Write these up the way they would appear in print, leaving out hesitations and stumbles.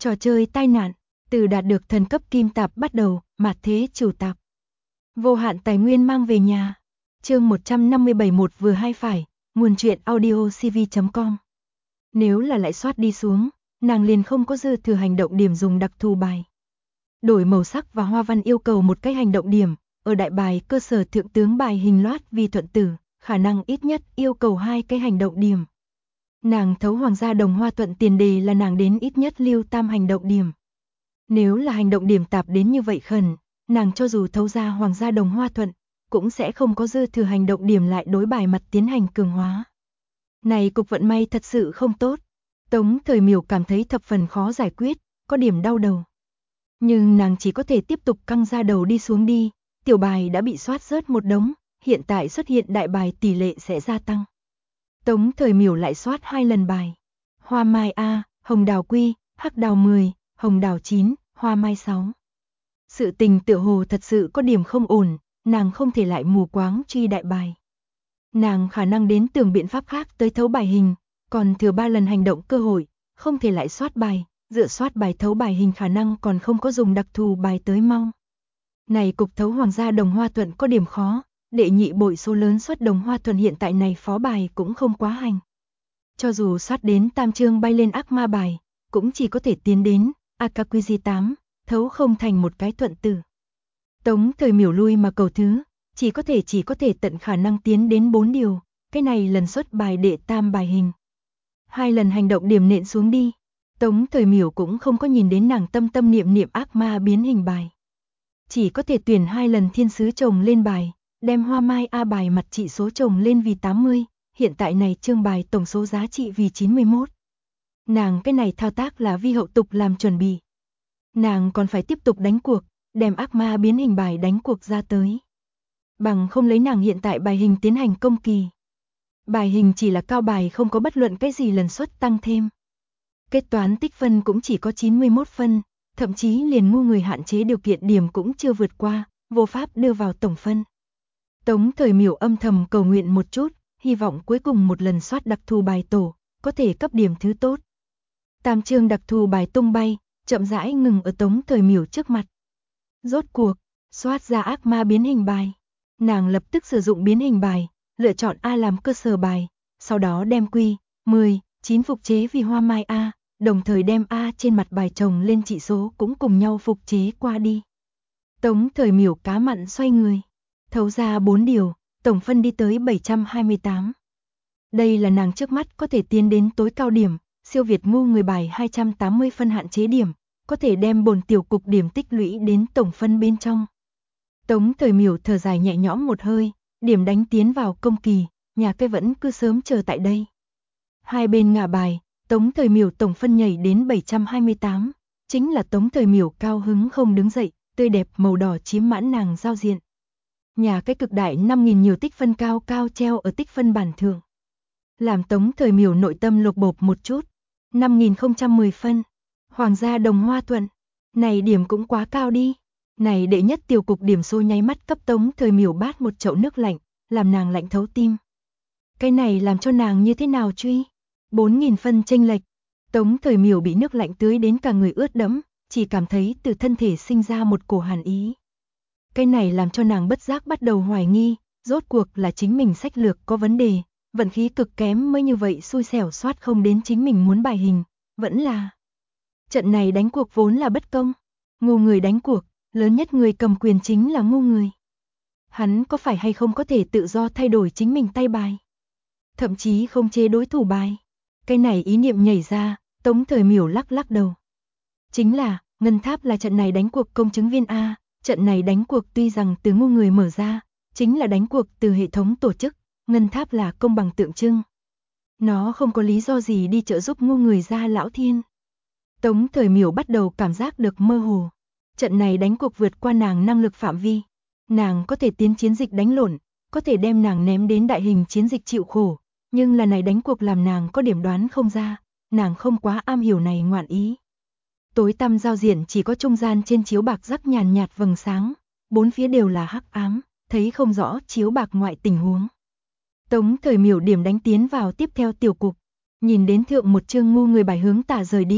Trò chơi tai nạn, từ đạt được thần cấp kim tạp bắt đầu, mạt thế chủ tạp. Vô hạn tài nguyên mang về nhà. Chương 157 một vừa hai phải, nguồn truyện audio cv.com. Nếu là lại soát đi xuống, nàng liền không có dư thừa hành động điểm dùng đặc thù bài. Đổi màu sắc và hoa văn yêu cầu một cái hành động điểm, ở đại bài cơ sở thượng tướng bài hình loát vi thuận tử, khả năng ít nhất yêu cầu 2 cái hành động điểm. Nàng thấu hoàng gia đồng hoa thuận tiền đề là nàng đến ít nhất lưu tam hành động điểm. Nếu là hành động điểm tạp đến như vậy khẩn, nàng cho dù thấu ra hoàng gia đồng hoa thuận, cũng sẽ không có dư thừa hành động điểm lại đối bài mặt tiến hành cường hóa. Này cục vận may thật sự không tốt. Tống Thời Miểu cảm thấy thập phần khó giải quyết, có điểm đau đầu. Nhưng nàng chỉ có thể tiếp tục căng ra đầu đi xuống đi, tiểu bài đã bị soát rớt một đống, hiện tại xuất hiện đại bài tỷ lệ sẽ gia tăng. Tống Thời Miểu lại soát 2 lần bài. Hoa mai A, hồng đào quy, hắc đào 10, hồng đào 9, hoa mai 6. Sự tình tựa hồ thật sự có điểm không ổn, nàng không thể lại mù quáng truy đại bài. Nàng khả năng đến tưởng biện pháp khác tới thấu bài hình, còn thừa 3 lần hành động cơ hội, không thể lại soát bài, dựa soát bài thấu bài hình khả năng còn không có dùng đặc thù bài tới mau. Này cục thấu hoàng gia đồng hoa thuận có điểm khó, đệ nhị bội số lớn soát đồng hoa thuận hiện tại này phó bài cũng không quá hành. Cho dù soát đến tam chương bay lên ác ma bài, cũng chỉ có thể tiến đến AKQG 8, thấu không thành một cái thuận tử. Tống Thời Miểu lui mà cầu thứ, chỉ có thể tận khả năng tiến đến 4 điều, cái này lần xuất bài đệ tam bài hình. 2 lần hành động điểm nện xuống đi, Tống Thời Miểu cũng không có nhìn đến nàng tâm tâm niệm niệm ác ma biến hình bài. Chỉ có thể tuyển 2 lần thiên sứ chồng lên bài, đem hoa mai A bài mặt trị số chồng lên vì 80, hiện tại này chương bài tổng số giá trị vì 91. Nàng cái này thao tác là vi hậu tục làm chuẩn bị. Nàng còn phải tiếp tục đánh cuộc, đem ác ma biến hình bài đánh cuộc ra tới. Bằng không lấy nàng hiện tại bài hình tiến hành công kỳ. Bài hình chỉ là cao bài không có bất luận cái gì lần suất tăng thêm. Kết toán tích phân cũng chỉ có 91 phân, thậm chí liền ngu người hạn chế điều kiện điểm cũng chưa vượt qua, vô pháp đưa vào tổng phân. Tống Thời Miểu âm thầm cầu nguyện một chút, hy vọng cuối cùng một lần soát đặc thù bài tổ, có thể cấp điểm thứ tốt. Tam chương đặc thù bài tung bay, chậm rãi ngừng ở Tống Thời Miểu trước mặt. Rốt cuộc, soát ra ác ma biến hình bài. Nàng lập tức sử dụng biến hình bài, lựa chọn A làm cơ sở bài, sau đó đem Q, 10, 9 phục chế vì hoa mai A, đồng thời đem A trên mặt bài chồng lên trị số cũng cùng nhau phục chế qua đi. Tống Thời Miểu cá mặn xoay người, thấu ra 4 điều, tổng phân đi tới 728. Đây là nàng trước mắt có thể tiến đến tối cao điểm, siêu việt ngu người bài 280 phân hạn chế điểm, có thể đem bồn tiểu cục điểm tích lũy đến tổng phân bên trong. Tống Thời Miểu thở dài nhẹ nhõm một hơi, điểm đánh tiến vào công kỳ, nhà cây vẫn cứ sớm chờ tại đây. Hai bên ngả bài, Tống Thời Miểu tổng phân nhảy đến 728, chính là Tống Thời Miểu cao hứng không đứng dậy, tươi đẹp màu đỏ chiếm mãn nàng giao diện. Nhà cái cực đại 5.000 nhiều tích phân cao cao treo ở tích phân bản thượng. Làm Tống Thời Miểu nội tâm lột bột một chút, 5.010 phân, hoàng gia đồng hoa thuận, này điểm cũng quá cao đi. Này đệ nhất tiểu cục điểm số nháy mắt cấp Tống Thời Miểu bát một chậu nước lạnh, làm nàng lạnh thấu tim. Cái này làm cho nàng như thế nào truy? 4.000 phân chênh lệch. Tống Thời Miểu bị nước lạnh tưới đến cả người ướt đẫm, chỉ cảm thấy từ thân thể sinh ra một cổ hàn ý. Cái này làm cho nàng bất giác bắt đầu hoài nghi, rốt cuộc là chính mình sách lược có vấn đề, vận khí cực kém mới như vậy xui xẻo soát không đến chính mình muốn bài hình, vẫn là. Trận này đánh cuộc vốn là bất công, ngu người đánh cuộc, lớn nhất người cầm quyền chính là ngu người. Hắn có phải hay không có thể tự do thay đổi chính mình tay bài, thậm chí không chế đối thủ bài. Cái này ý niệm nhảy ra, Tống Thời Miểu lắc lắc đầu. Chính là, Ngân Tháp là trận này đánh cuộc công chứng viên A, trận này đánh cuộc tuy rằng từ ngu người mở ra, chính là đánh cuộc từ hệ thống tổ chức, Ngân Tháp là công bằng tượng trưng. Nó không có lý do gì đi trợ giúp ngu người ra lão thiên. Tống Thời Miểu bắt đầu cảm giác được mơ hồ. Trận này đánh cuộc vượt qua nàng năng lực phạm vi. Nàng có thể tiến chiến dịch đánh lộn, có thể đem nàng ném đến đại hình chiến dịch chịu khổ, nhưng là này đánh cuộc làm nàng có điểm đoán không ra, nàng không quá am hiểu này ngoạn ý. Tối tăm giao diện chỉ có trung gian trên chiếu bạc rắc nhàn nhạt vầng sáng, bốn phía đều là hắc ám, thấy không rõ chiếu bạc ngoại tình huống. Tống Thời Miểu điểm đánh tiến vào tiếp theo tiểu cục, nhìn đến thượng một chương ngu người bài hướng tả rời đi,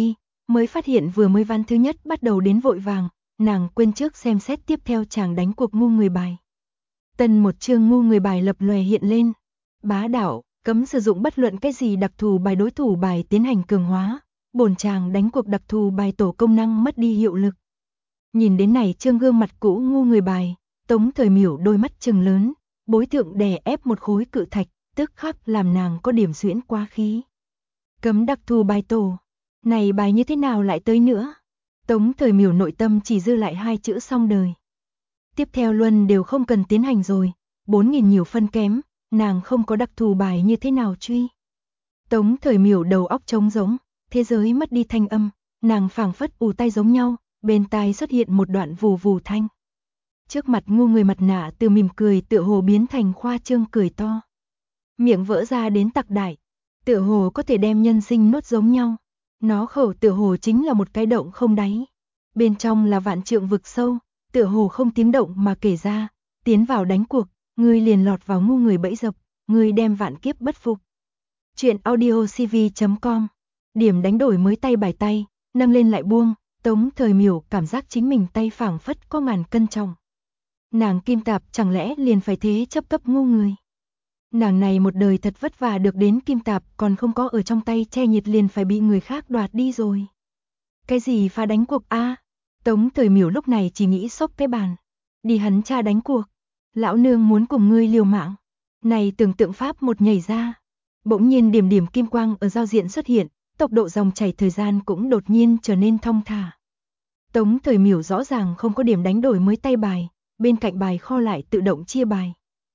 mới phát hiện vừa mới ván thứ nhất bắt đầu đến vội vàng, nàng quên trước xem xét tiếp theo chàng đánh cuộc ngu người bài. Tân một chương ngu người bài lập lòe hiện lên. Bá đạo, cấm sử dụng bất luận cái gì đặc thù bài đối thủ bài tiến hành cường hóa, bổn chàng đánh cuộc đặc thù bài tổ công năng mất đi hiệu lực. Nhìn đến này chương gương mặt cũ ngu người bài, Tống Thời Miểu đôi mắt trừng lớn, bối thượng đè ép một khối cự thạch, tức khắc làm nàng có điểm xuyễn quá khí. Cấm đặc thù bài tổ, này bài như thế nào lại tới nữa? Tống Thời Miểu nội tâm chỉ dư lại hai chữ xong đời. Tiếp theo luân đều không cần tiến hành rồi, 4.000 nhiều phân kém, nàng không có đặc thù bài như thế nào truy. Tống Thời Miểu đầu óc trống rỗng, thế giới mất đi thanh âm, nàng phảng phất ù tai giống nhau, bên tai xuất hiện một đoạn vù vù thanh. Trước mặt ngu người mặt nạ từ mỉm cười tựa hồ biến thành khoa trương cười to. Miệng vỡ ra đến tặc đại, tựa hồ có thể đem nhân sinh nuốt giống nhau. Nó khẩu tựa hồ chính là một cái động không đáy. Bên trong là vạn trượng vực sâu, tựa hồ không tiếng động mà kể ra, tiến vào đánh cuộc, ngươi liền lọt vào ngu người bẫy dập, ngươi đem vạn kiếp bất phục. Chuyện audio cv.com. Điểm đánh đổi mới tay bài tay, nâng lên lại buông, Tống Thời Miểu cảm giác chính mình tay phảng phất có ngàn cân trọng. Nàng kim tạp chẳng lẽ liền phải thế chấp cấp ngu người. Nàng này một đời thật vất vả được đến kim tạp còn không có ở trong tay che nhiệt liền phải bị người khác đoạt đi rồi. Cái gì phá đánh cuộc a? Tống Thời Miểu lúc này chỉ nghĩ xốc cái bàn. Đi hắn cha đánh cuộc. Lão nương muốn cùng ngươi liều mạng. Này tưởng tượng pháp một nhảy ra. Bỗng nhiên điểm điểm kim quang ở giao diện xuất hiện, tốc độ dòng chảy thời gian cũng đột nhiên trở nên thong thả. Tống Thời Miểu rõ ràng không có điểm đánh đổi mới tay bài, bên cạnh bài kho lại tự động chia bài.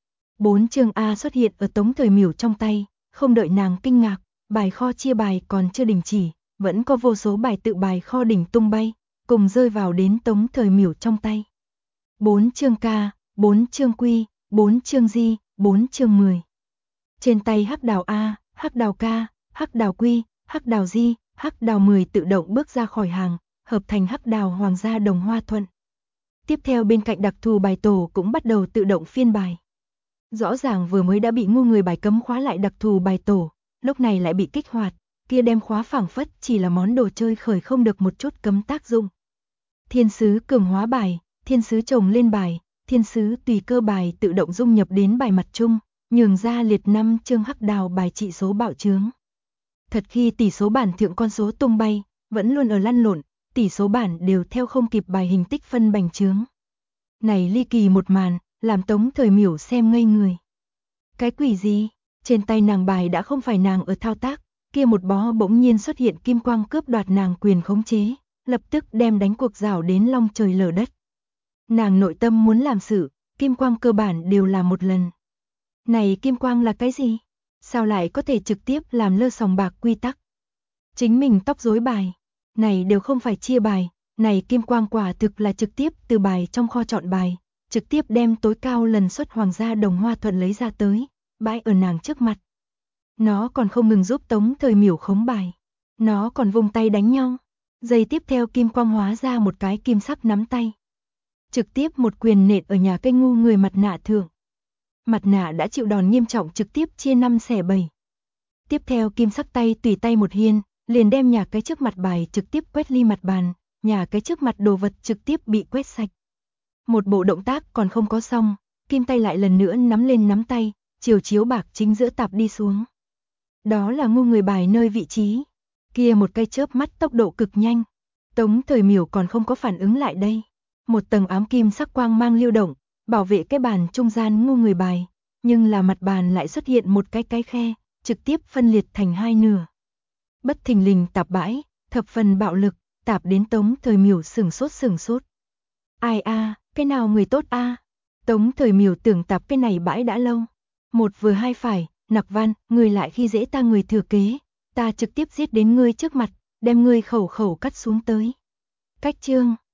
4 chương A xuất hiện ở Tống Thời Miểu trong tay, không đợi nàng kinh ngạc, bài kho chia bài còn chưa đình chỉ, vẫn có vô số bài tự bài kho đỉnh tung bay, cùng rơi vào đến Tống Thời Miểu trong tay. 4 chương K, 4 chương Q, 4 chương G, 4 chương 10. Trên tay hắc đào A, hắc đào K, hắc đào Q, hắc đào G, hắc đào 10 tự động bước ra khỏi hàng, hợp thành hắc đào hoàng gia đồng hoa thuận. Tiếp theo bên cạnh đặc thù bài tổ cũng bắt đầu tự động phiên bài. Rõ ràng vừa mới đã bị ngu người bài cấm khóa lại đặc thù bài tổ, lúc này lại bị kích hoạt, kia đem khóa phảng phất chỉ là món đồ chơi khởi không được một chút cấm tác dụng. Thiên sứ cường hóa bài, thiên sứ chồng lên bài, thiên sứ tùy cơ bài tự động dung nhập đến bài mặt chung, nhường ra liệt 5 chương hắc đào bài trị số bạo chướng. Thật khi tỷ số bản thượng con số tung bay, vẫn luôn ở lăn lộn, tỷ số bản đều theo không kịp bài hình tích phân bành chướng. Này ly kỳ một màn, làm Tống Thời Miểu xem ngây người. Cái quỷ gì? Trên tay nàng bài đã không phải nàng ở thao tác, kia một bó bỗng nhiên xuất hiện kim quang cướp đoạt nàng quyền khống chế, lập tức đem đánh cuộc rảo đến long trời lở đất. Nàng nội tâm muốn làm sự, kim quang cơ bản đều là một lần. Này kim quang là cái gì? Sao lại có thể trực tiếp làm lơ sòng bạc quy tắc? Chính mình tóc rối bài, này đều không phải chia bài, này kim quang quả thực là trực tiếp từ bài trong kho chọn bài, trực tiếp đem tối cao lần suất hoàng gia đồng hoa thuận lấy ra tới, bãi ở nàng trước mặt. Nó còn không ngừng giúp Tống Thời Miểu khống bài, nó còn vung tay đánh nhau. Giây tiếp theo kim quang hóa ra một cái kim sắc nắm tay, trực tiếp một quyền nện ở nhà cây ngu người mặt nạ thượng. Mặt nạ đã chịu đòn nghiêm trọng trực tiếp chia 5 xẻ 7. Tiếp theo kim sắc tay tùy tay một hiên, liền đem nhà cái trước mặt bài trực tiếp quét ly mặt bàn, nhà cái trước mặt đồ vật trực tiếp bị quét sạch. Một bộ động tác còn không có xong, kim tay lại lần nữa nắm lên nắm tay, chiều chiếu bạc chính giữa tạp đi xuống. Đó là ngu người bài nơi vị trí. Kia một cây chớp mắt tốc độ cực nhanh. Tống Thời Miểu còn không có phản ứng lại đây. Một tầng ám kim sắc quang mang lưu động, bảo vệ cái bàn trung gian ngu người bài, nhưng là mặt bàn lại xuất hiện một cái khe, trực tiếp phân liệt thành hai nửa. Bất thình lình tạp bãi, thập phần bạo lực, tạp đến Tống Thời Miểu sửng sốt. Ai a, cái nào người tốt a? Tống Thời Miểu tưởng tạp cái này bãi đã lâu. Một vừa hai phải, Nặc Văn, người lại khi dễ ta người thừa kế, ta trực tiếp giết đến ngươi trước mặt, đem ngươi khẩu cắt xuống tới. Cách chương